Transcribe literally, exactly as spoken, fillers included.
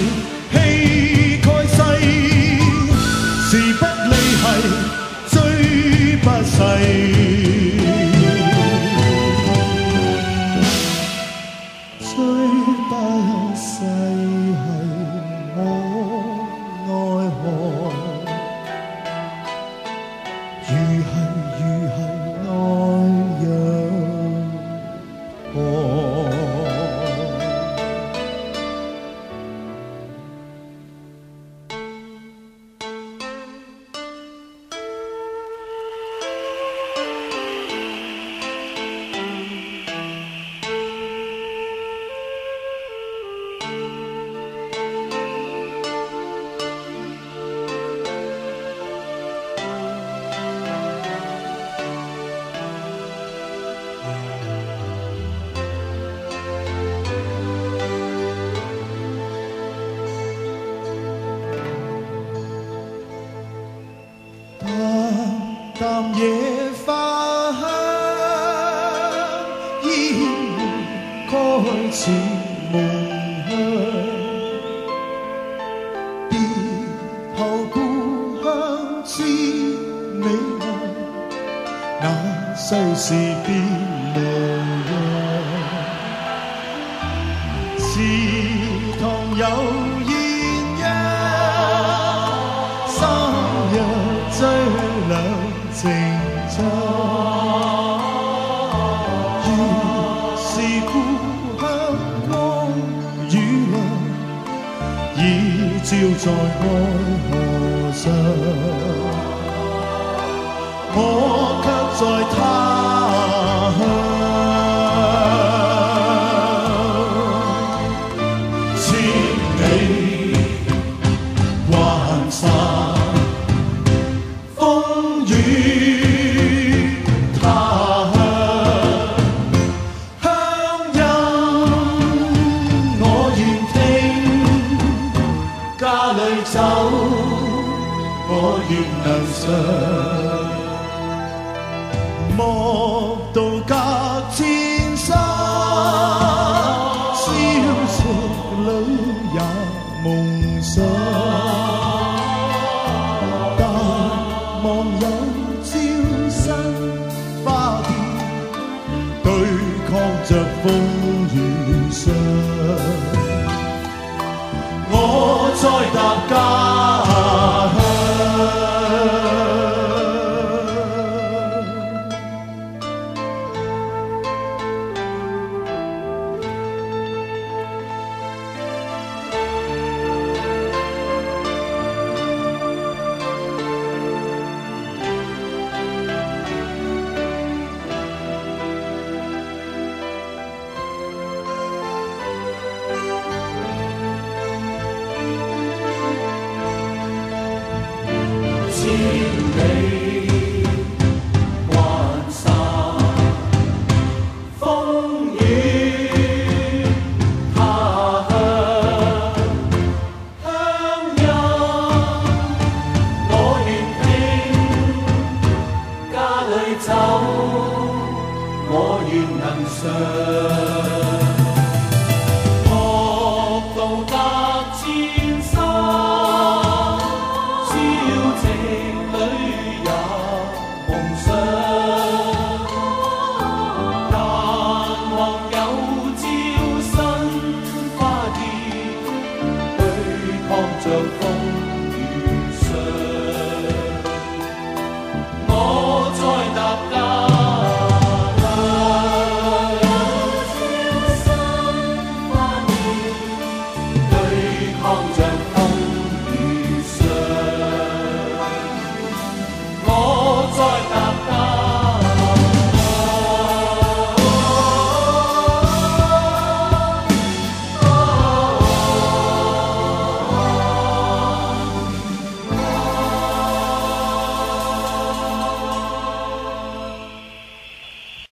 气盖世，时不离系，追不逝。追不逝系我爱河，如系如系爱洋河。淡野花香，煙門開似夢鄉。別後故鄉知你愛，那世事變無恙。池塘有鴛鴦，三日追兩情長，原是故鄉光與亮，已照在愛河上。我卻在他鄉，千里還散。家裏走，我願能上。莫道隔千山，消息裏也夢想。但望有朝新花店，對抗着風雨霜。我再踏家鄉。千里還散，風雨他鄉。鄉音我願聽，家裏走我願能上。學道隔千山，着風